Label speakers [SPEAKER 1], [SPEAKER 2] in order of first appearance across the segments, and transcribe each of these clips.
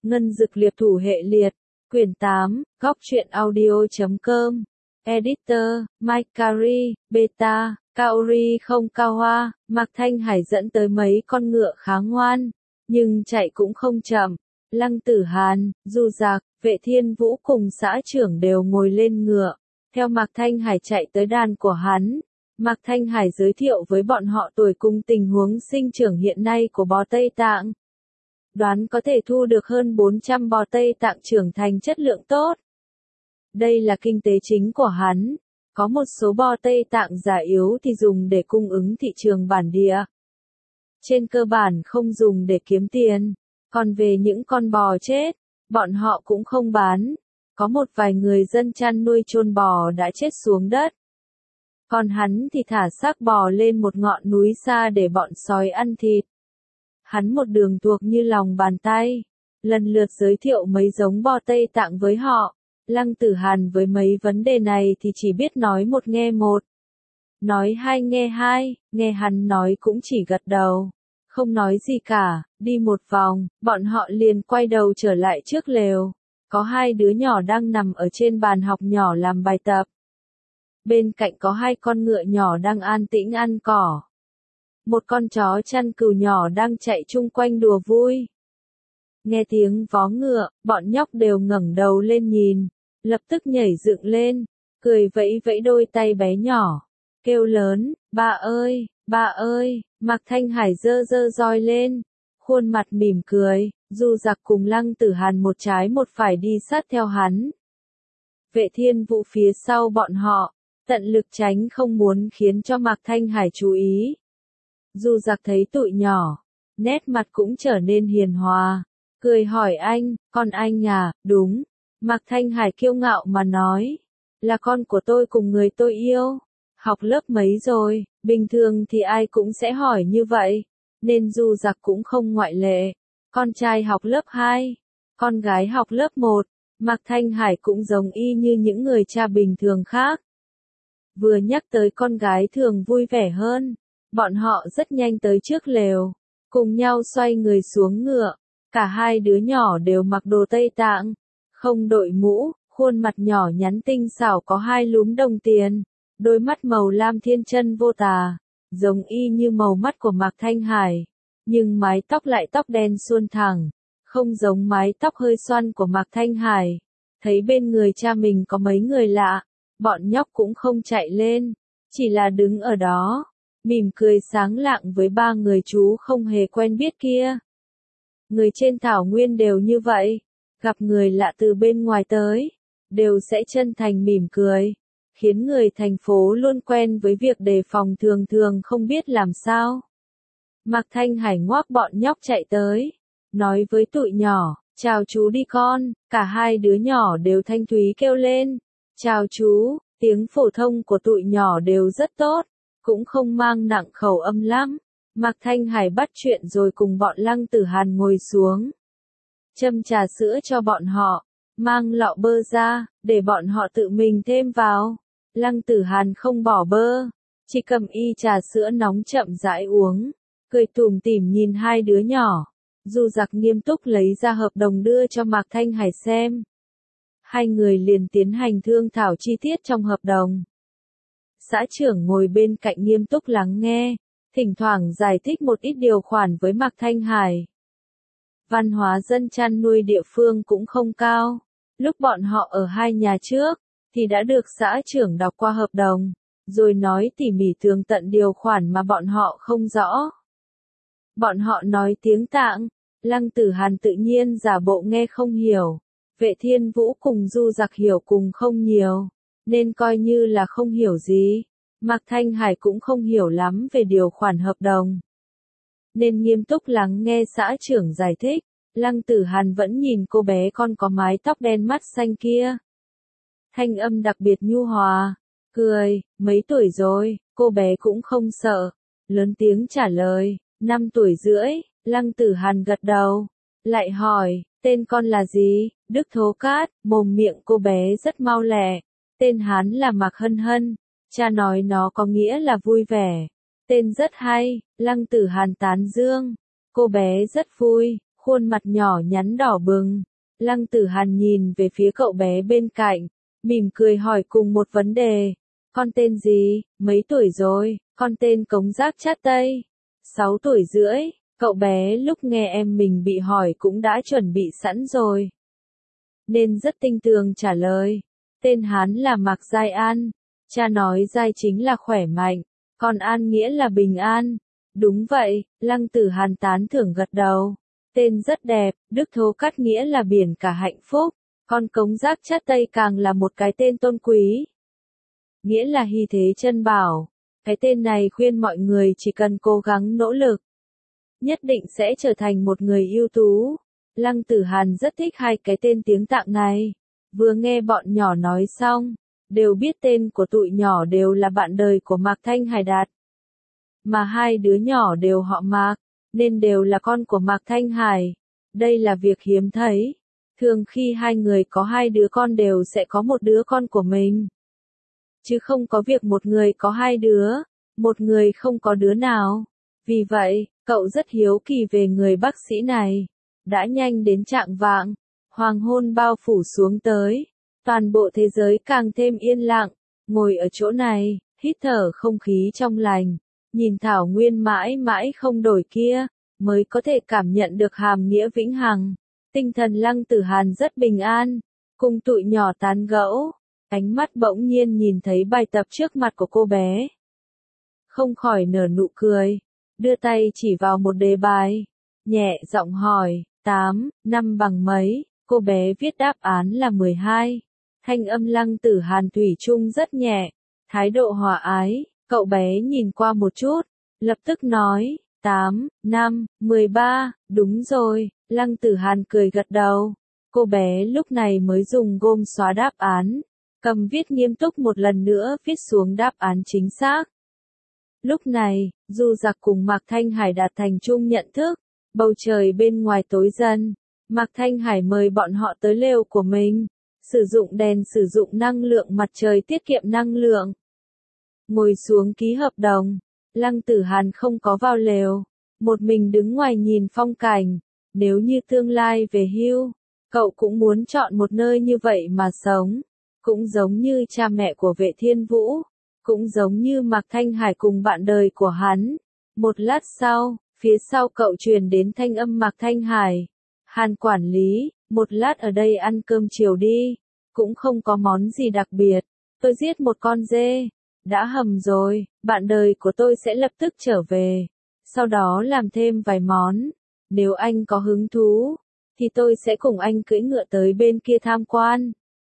[SPEAKER 1] Ngân Dực Liệp Thủ Hệ Liệt, Quyển 8, Góc truyện audio.com, Editor, Mike Carey, Beta, Kaori không cao hoa, Mạc Thanh Hải dẫn tới mấy con ngựa khá ngoan, nhưng chạy cũng không chậm. Lăng Tử Hàn, Du Dạc, Vệ Thiên Vũ cùng xã trưởng đều ngồi lên ngựa, theo Mạc Thanh Hải chạy tới đàn của hắn. Mạc Thanh Hải giới thiệu với bọn họ tuổi cùng tình huống sinh trưởng hiện nay của bò Tây Tạng. Đoán có thể thu được hơn 400 bò Tây Tạng trưởng thành chất lượng tốt. Đây là kinh tế chính của hắn. Có một số bò Tây Tạng già yếu thì dùng để cung ứng thị trường bản địa. Trên cơ bản không dùng để kiếm tiền. Còn về những con bò chết, bọn họ cũng không bán. Có một vài người dân chăn nuôi chôn bò đã chết xuống đất. Còn hắn thì thả xác bò lên một ngọn núi xa để bọn sói ăn thịt. Hắn một đường thuộc như lòng bàn tay, lần lượt giới thiệu mấy giống bò Tây Tạng với họ. Lăng Tử Hàn với mấy vấn đề này thì chỉ biết nói một nghe một. Nói hai nghe hai, nghe hắn nói cũng chỉ gật đầu. Không nói gì cả, đi một vòng, bọn họ liền quay đầu trở lại trước lều. Có hai đứa nhỏ đang nằm ở trên bàn học nhỏ làm bài tập. Bên cạnh có hai con ngựa nhỏ đang an tĩnh ăn cỏ. Một con chó chăn cừu nhỏ đang chạy chung quanh đùa vui. Nghe tiếng vó ngựa, bọn nhóc đều ngẩng đầu lên nhìn, lập tức nhảy dựng lên, cười vẫy vẫy đôi tay bé nhỏ, kêu lớn, ba ơi, ba ơi. Mạc Thanh Hải giơ giơ roi lên, khuôn mặt mỉm cười. Du Dạc cùng Lăng Tử Hàn một trái một phải đi sát theo hắn. Vệ Thiên Vũ phía sau bọn họ, tận lực tránh không muốn khiến cho Mạc Thanh Hải chú ý. Du Dạc thấy tụi nhỏ, nét mặt cũng trở nên hiền hòa, cười hỏi anh, con anh à? Đúng. Mạc Thanh Hải kiêu ngạo mà nói, là con của tôi cùng người tôi yêu. Học lớp mấy rồi? Bình thường thì ai cũng sẽ hỏi như vậy, nên Du Dạc cũng không ngoại lệ. Con trai học lớp 2, con gái học lớp 1, Mạc Thanh Hải cũng giống y như những người cha bình thường khác. Vừa nhắc tới con gái thường vui vẻ hơn, bọn họ rất nhanh tới trước lều, cùng nhau xoay người xuống ngựa. Cả hai đứa nhỏ đều mặc đồ Tây Tạng, không đội mũ, khuôn mặt nhỏ nhắn tinh xảo có hai lúm đồng tiền, đôi mắt màu lam thiên chân vô tà, giống y như màu mắt của Mạc Thanh Hải. Nhưng mái tóc lại tóc đen suôn thẳng, không giống mái tóc hơi xoăn của Mạc Thanh Hải. Thấy bên người cha mình có mấy người lạ, bọn nhóc cũng không chạy lên, chỉ là đứng ở đó, mỉm cười sáng lạng với ba người chú không hề quen biết kia. Người trên thảo nguyên đều như vậy, gặp người lạ từ bên ngoài tới, đều sẽ chân thành mỉm cười, khiến người thành phố luôn quen với việc đề phòng thường thường không biết làm sao. Mạc Thanh Hải ngoác bọn nhóc chạy tới, nói với tụi nhỏ, chào chú đi con. Cả hai đứa nhỏ đều thanh thúy kêu lên, chào chú. Tiếng phổ thông của tụi nhỏ đều rất tốt, cũng không mang nặng khẩu âm lắm. Mạc Thanh Hải bắt chuyện rồi cùng bọn Lăng Tử Hàn ngồi xuống, châm trà sữa cho bọn họ, mang lọ bơ ra, để bọn họ tự mình thêm vào. Lăng Tử Hàn không bỏ bơ, chỉ cầm y trà sữa nóng chậm rãi uống, cười tủm tỉm nhìn hai đứa nhỏ. Du Dạc nghiêm túc lấy ra hợp đồng đưa cho Mạc Thanh Hải xem. Hai người liền tiến hành thương thảo chi tiết trong hợp đồng. Xã trưởng ngồi bên cạnh nghiêm túc lắng nghe, thỉnh thoảng giải thích một ít điều khoản với Mạc Thanh Hải. Văn hóa dân chăn nuôi địa phương cũng không cao. Lúc bọn họ ở hai nhà trước, thì đã được xã trưởng đọc qua hợp đồng, rồi nói tỉ mỉ tường tận điều khoản mà bọn họ không rõ. Bọn họ nói tiếng Tạng, Lăng Tử Hàn tự nhiên giả bộ nghe không hiểu. Vệ Thiên Vũ cùng Du Dạc hiểu cùng không nhiều, nên coi như là không hiểu gì. Mạc Thanh Hải cũng không hiểu lắm về điều khoản hợp đồng, nên nghiêm túc lắng nghe xã trưởng giải thích. Lăng Tử Hàn vẫn nhìn cô bé con có mái tóc đen mắt xanh kia. Thanh âm đặc biệt nhu hòa, cười, mấy tuổi rồi? Cô bé cũng không sợ, lớn tiếng trả lời, 5 tuổi rưỡi. Lăng Tử Hàn gật đầu, lại hỏi, tên con là gì? Đức Thố Cát. Mồm miệng cô bé rất mau lẹ, tên hắn là Mạc Hân Hân, cha nói nó có nghĩa là vui vẻ. Tên rất hay. Lăng Tử Hàn tán dương, cô bé rất vui, khuôn mặt nhỏ nhắn đỏ bừng. Lăng Tử Hàn nhìn về phía cậu bé bên cạnh, mỉm cười hỏi cùng một vấn đề. Con tên gì, mấy tuổi rồi? Con tên Cống Giác Chát Tây. 6 tuổi rưỡi, cậu bé lúc nghe em mình bị hỏi cũng đã chuẩn bị sẵn rồi. Nên rất tinh tường trả lời. Tên hắn là Mạc Giai An. Cha nói Giai chính là khỏe mạnh, còn An nghĩa là bình an. Đúng vậy, Lăng Tử Hàn tán thưởng gật đầu. Tên rất đẹp, Đức Thố Cát nghĩa là biển cả hạnh phúc, còn Cống Giác Chát Tây càng là một cái tên tôn quý. Nghĩa là hy thế chân bảo. Cái tên này khuyên mọi người chỉ cần cố gắng nỗ lực, nhất định sẽ trở thành một người ưu tú. Lăng Tử Hàn rất thích hai cái tên tiếng Tạng này. Vừa nghe bọn nhỏ nói xong, đều biết tên của tụi nhỏ đều là bạn đời của Mạc Thanh Hải đặt. Mà hai đứa nhỏ đều họ Mạc, nên đều là con của Mạc Thanh Hải. Đây là việc hiếm thấy. Thường khi hai người có hai đứa con đều sẽ có một đứa con của mình. Chứ không có việc một người có hai đứa, một người không có đứa nào. Vì vậy, cậu rất hiếu kỳ về người bác sĩ này. Đã nhanh đến chạng vạng, hoàng hôn bao phủ xuống tới. Toàn bộ thế giới càng thêm yên lặng. Ngồi ở chỗ này, hít thở không khí trong lành. Nhìn thảo nguyên mãi mãi không đổi kia, mới có thể cảm nhận được hàm nghĩa vĩnh hằng. Tinh thần Lăng Tử Hàn rất bình an, cùng tụi nhỏ tán gẫu, ánh mắt bỗng nhiên nhìn thấy bài tập trước mặt của cô bé. Không khỏi nở nụ cười, đưa tay chỉ vào một đề bài, nhẹ giọng hỏi, 8, 5 bằng mấy, cô bé viết đáp án là 12. Thanh âm Lăng Tử Hàn thủy chung rất nhẹ, thái độ hòa ái. Cậu bé nhìn qua một chút, lập tức nói, 8, 5, 13, đúng rồi, Lăng Tử Hàn cười gật đầu. Cô bé lúc này mới dùng gôm xóa đáp án, cầm viết nghiêm túc một lần nữa viết xuống đáp án chính xác. Lúc này, Du Giặc cùng Mạc Thanh Hải đạt thành chung nhận thức, bầu trời bên ngoài tối dần, Mạc Thanh Hải mời bọn họ tới lều của mình, sử dụng đèn sử dụng năng lượng mặt trời tiết kiệm năng lượng. Ngồi xuống ký hợp đồng, Lăng Tử Hàn không có vào lều, một mình đứng ngoài nhìn phong cảnh. Nếu như tương lai về hưu, cậu cũng muốn chọn một nơi như vậy mà sống, cũng giống như cha mẹ của Vệ Thiên Vũ, cũng giống như Mạc Thanh Hải cùng bạn đời của hắn. Một lát sau, phía sau cậu truyền đến thanh âm Mạc Thanh Hải. Hàn quản lý, một lát ở đây ăn cơm chiều đi, cũng không có món gì đặc biệt, tôi giết một con dê. Đã hầm rồi, bạn đời của tôi sẽ lập tức trở về. Sau đó làm thêm vài món. Nếu anh có hứng thú, thì tôi sẽ cùng anh cưỡi ngựa tới bên kia tham quan.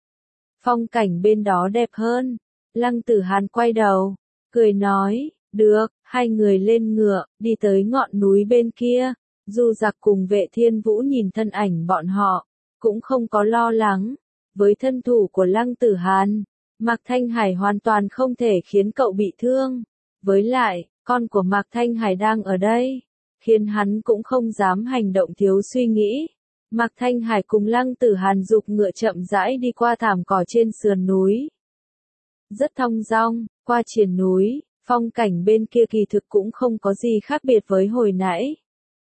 [SPEAKER 1] Phong cảnh bên đó đẹp hơn. Lăng Tử Hàn quay đầu, cười nói, được, hai người lên ngựa, đi tới ngọn núi bên kia. Du Giặc cùng Vệ Thiên Vũ nhìn thân ảnh bọn họ, cũng không có lo lắng. Với thân thủ của Lăng Tử Hàn, Mạc Thanh Hải hoàn toàn không thể khiến cậu bị thương. Với lại, con của Mạc Thanh Hải đang ở đây, khiến hắn cũng không dám hành động thiếu suy nghĩ. Mạc Thanh Hải cùng Lăng Tử Hàn giục ngựa chậm rãi đi qua thảm cỏ trên sườn núi. Rất thong dong, qua triền núi, phong cảnh bên kia kỳ thực cũng không có gì khác biệt với hồi nãy.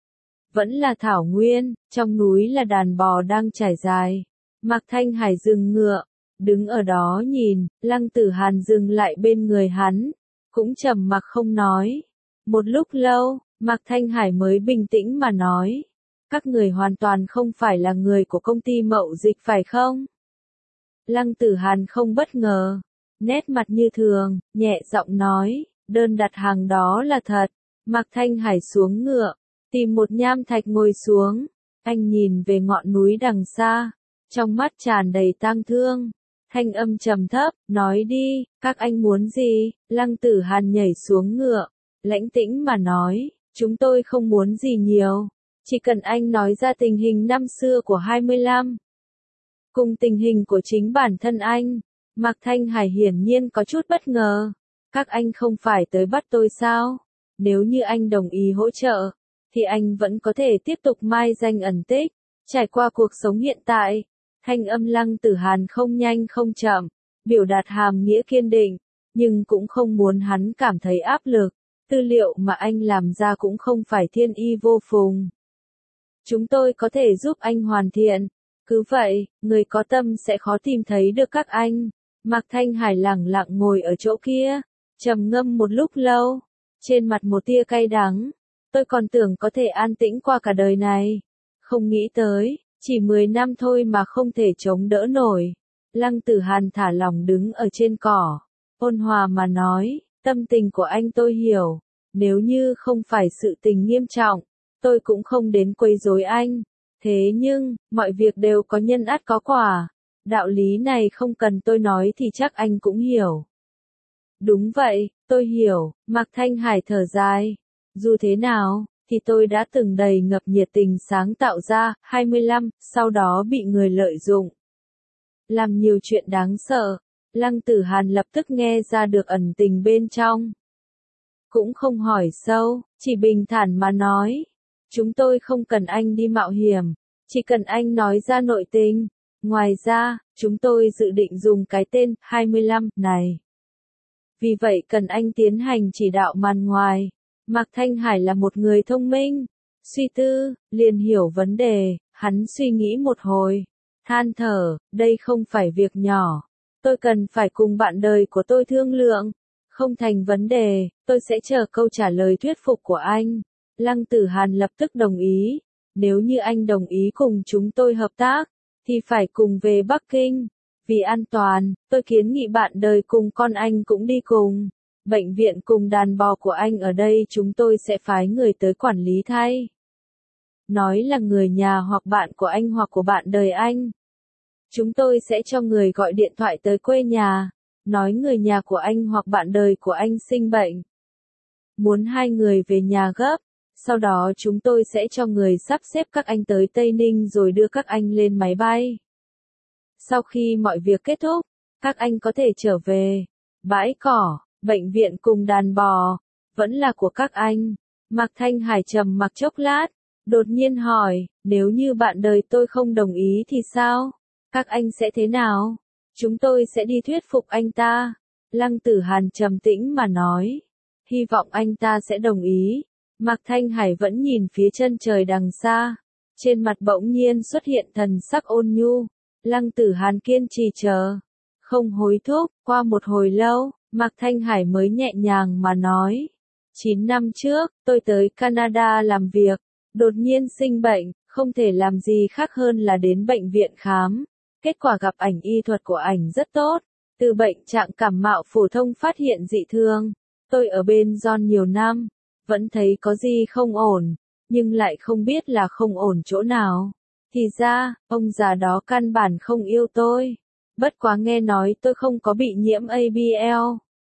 [SPEAKER 1] Vẫn là thảo nguyên, trong núi là đàn bò đang trải dài. Mạc Thanh Hải dừng ngựa, đứng ở đó nhìn, Lăng Tử Hàn dừng lại bên người hắn, cũng trầm mặc không nói. Một lúc lâu, Mạc Thanh Hải mới bình tĩnh mà nói, các người hoàn toàn không phải là người của công ty mậu dịch phải không? Lăng Tử Hàn không bất ngờ, nét mặt như thường, nhẹ giọng nói, đơn đặt hàng đó là thật. Mạc Thanh Hải xuống ngựa, tìm một nham thạch ngồi xuống, anh nhìn về ngọn núi đằng xa, trong mắt tràn đầy tang thương. Thanh âm trầm thấp, nói đi, các anh muốn gì? Lăng Tử Hàn nhảy xuống ngựa, lãnh tĩnh mà nói, chúng tôi không muốn gì nhiều, chỉ cần anh nói ra tình hình năm xưa của 25. Cùng tình hình của chính bản thân anh. Mạc Thanh Hải hiển nhiên có chút bất ngờ. Các anh không phải tới bắt tôi sao? Nếu như anh đồng ý hỗ trợ, thì anh vẫn có thể tiếp tục mai danh ẩn tích, trải qua cuộc sống hiện tại. Thanh âm Lăng Tử Hàn không nhanh không chậm, biểu đạt hàm nghĩa kiên định, nhưng cũng không muốn hắn cảm thấy áp lực. Tư liệu mà anh làm ra cũng không phải thiên y vô phùng. Chúng tôi có thể giúp anh hoàn thiện. Cứ vậy, người có tâm sẽ khó tìm thấy được các anh. Mạc Thanh Hải lẳng lặng ngồi ở chỗ kia, trầm ngâm một lúc lâu, trên mặt một tia cay đắng. Tôi còn tưởng có thể an tĩnh qua cả đời này. Không nghĩ tới, chỉ 10 năm thôi mà không thể chống đỡ nổi. Lăng Tử Hàn thả lỏng đứng ở trên cỏ, ôn hòa mà nói, tâm tình của anh tôi hiểu. Nếu như không phải sự tình nghiêm trọng, tôi cũng không đến quấy rối anh. Thế nhưng, mọi việc đều có nhân ắt có quả. Đạo lý này không cần tôi nói thì chắc anh cũng hiểu. Đúng vậy, tôi hiểu, Mạc Thanh Hải thở dài. Dù thế nào, thì tôi đã từng đầy ngập nhiệt tình sáng tạo ra, 25, sau đó bị người lợi dụng. Làm nhiều chuyện đáng sợ, Lăng Tử Hàn lập tức nghe ra được ẩn tình bên trong. Cũng không hỏi sâu, chỉ bình thản mà nói. Chúng tôi không cần anh đi mạo hiểm, chỉ cần anh nói ra nội tình. Ngoài ra, chúng tôi dự định dùng cái tên 25 này. Vì vậy cần anh tiến hành chỉ đạo màn ngoài. Mạc Thanh Hải là một người thông minh, suy tư, liền hiểu vấn đề, hắn suy nghĩ một hồi, than thở, đây không phải việc nhỏ. Tôi cần phải cùng bạn đời của tôi thương lượng. Không thành vấn đề, tôi sẽ chờ câu trả lời thuyết phục của anh. Lăng Tử Hàn lập tức đồng ý. Nếu như anh đồng ý cùng chúng tôi hợp tác, thì phải cùng về Bắc Kinh. Vì an toàn, tôi kiến nghị bạn đời cùng con anh cũng đi cùng. Bệnh viện cùng đàn bò của anh ở đây chúng tôi sẽ phái người tới quản lý thay. Nói là người nhà hoặc bạn của anh hoặc của bạn đời anh. Chúng tôi sẽ cho người gọi điện thoại tới quê nhà. Nói người nhà của anh hoặc bạn đời của anh sinh bệnh. Muốn hai người về nhà gấp. Sau đó chúng tôi sẽ cho người sắp xếp các anh tới Tây Ninh rồi đưa các anh lên máy bay. Sau khi mọi việc kết thúc, các anh có thể trở về. Bãi cỏ, bệnh viện cùng đàn bò, vẫn là của các anh. Mạc Thanh Hải trầm mặc chốc lát, đột nhiên hỏi, nếu như bạn đời tôi không đồng ý thì sao? Các anh sẽ thế nào? Chúng tôi sẽ đi thuyết phục anh ta. Lăng Tử Hàn trầm tĩnh mà nói. Hy vọng anh ta sẽ đồng ý. Mạc Thanh Hải vẫn nhìn phía chân trời đằng xa. Trên mặt bỗng nhiên xuất hiện thần sắc ôn nhu. Lăng Tử Hàn kiên trì chờ. Không hối thúc, qua một hồi lâu, Mạc Thanh Hải mới nhẹ nhàng mà nói. 9 năm trước, tôi tới Canada làm việc. Đột nhiên sinh bệnh, không thể làm gì khác hơn là đến bệnh viện khám. Kết quả gặp ảnh y thuật của ảnh rất tốt. Từ bệnh trạng cảm mạo phổ thông phát hiện dị thường. Tôi ở bên John nhiều năm. Vẫn thấy có gì không ổn, nhưng lại không biết là không ổn chỗ nào. Thì ra, ông già đó căn bản không yêu tôi. Bất quá nghe nói tôi không có bị nhiễm ABL.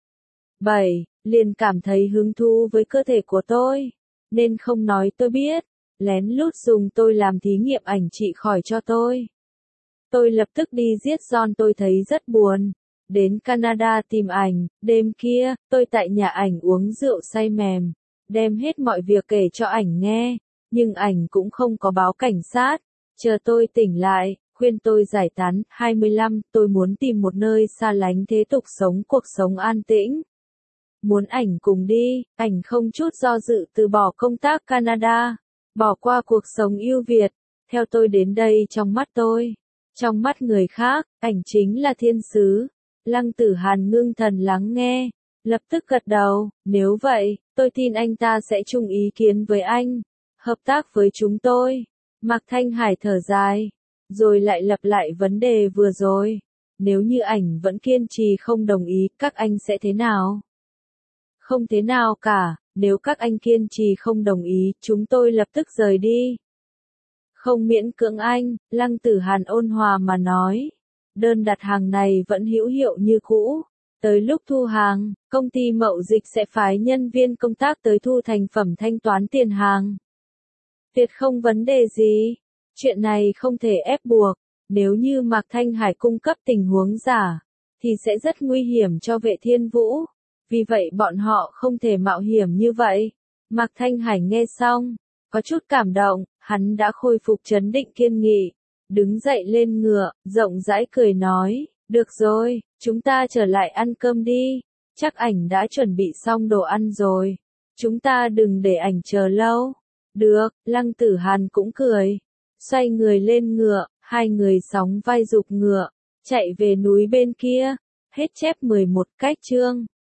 [SPEAKER 1] 7. Liền cảm thấy hứng thú với cơ thể của tôi. Nên không nói tôi biết. Lén lút dùng tôi làm thí nghiệm ảnh trị khỏi cho tôi. Tôi lập tức đi giết John, tôi thấy rất buồn. Đến Canada tìm ảnh, đêm kia, tôi tại nhà ảnh uống rượu say mềm. Đem hết mọi việc kể cho ảnh nghe, nhưng ảnh cũng không có báo cảnh sát. Chờ tôi tỉnh lại, khuyên tôi giải tán. 25, tôi muốn tìm một nơi xa lánh thế tục sống cuộc sống an tĩnh. Muốn ảnh cùng đi, ảnh không chút do dự từ bỏ công tác Canada, bỏ qua cuộc sống ưu việt. Theo tôi đến đây trong mắt tôi, trong mắt người khác, ảnh chính là thiên sứ. Lăng Tử Hàn ngưng thần lắng nghe, lập tức gật đầu, nếu vậy, tôi tin anh ta sẽ chung ý kiến với anh, hợp tác với chúng tôi. Mạc Thanh Hải thở dài, rồi lại lặp lại vấn đề vừa rồi. Nếu như ảnh vẫn kiên trì không đồng ý, các anh sẽ thế nào? Không thế nào cả, nếu các anh kiên trì không đồng ý, chúng tôi lập tức rời đi. Không miễn cưỡng anh, Lăng Tử Hàn ôn hòa mà nói. Đơn đặt hàng này vẫn hữu hiệu như cũ. Tới lúc thu hàng, công ty mậu dịch sẽ phái nhân viên công tác tới thu thành phẩm thanh toán tiền hàng. Tuyệt không vấn đề gì. Chuyện này không thể ép buộc. Nếu như Mạc Thanh Hải cung cấp tình huống giả, thì sẽ rất nguy hiểm cho Vệ Thiên Vũ. Vì vậy bọn họ không thể mạo hiểm như vậy. Mạc Thanh Hải nghe xong, có chút cảm động, hắn đã khôi phục trấn định kiên nghị. Đứng dậy lên ngựa, rộng rãi cười nói, được rồi, chúng ta trở lại ăn cơm đi. Chắc ảnh đã chuẩn bị xong đồ ăn rồi. Chúng ta đừng để ảnh chờ lâu. Được, Lăng Tử Hàn cũng cười. Xoay người lên ngựa, hai người sóng vai giục ngựa, chạy về núi bên kia. Hết chép 11 cách chương.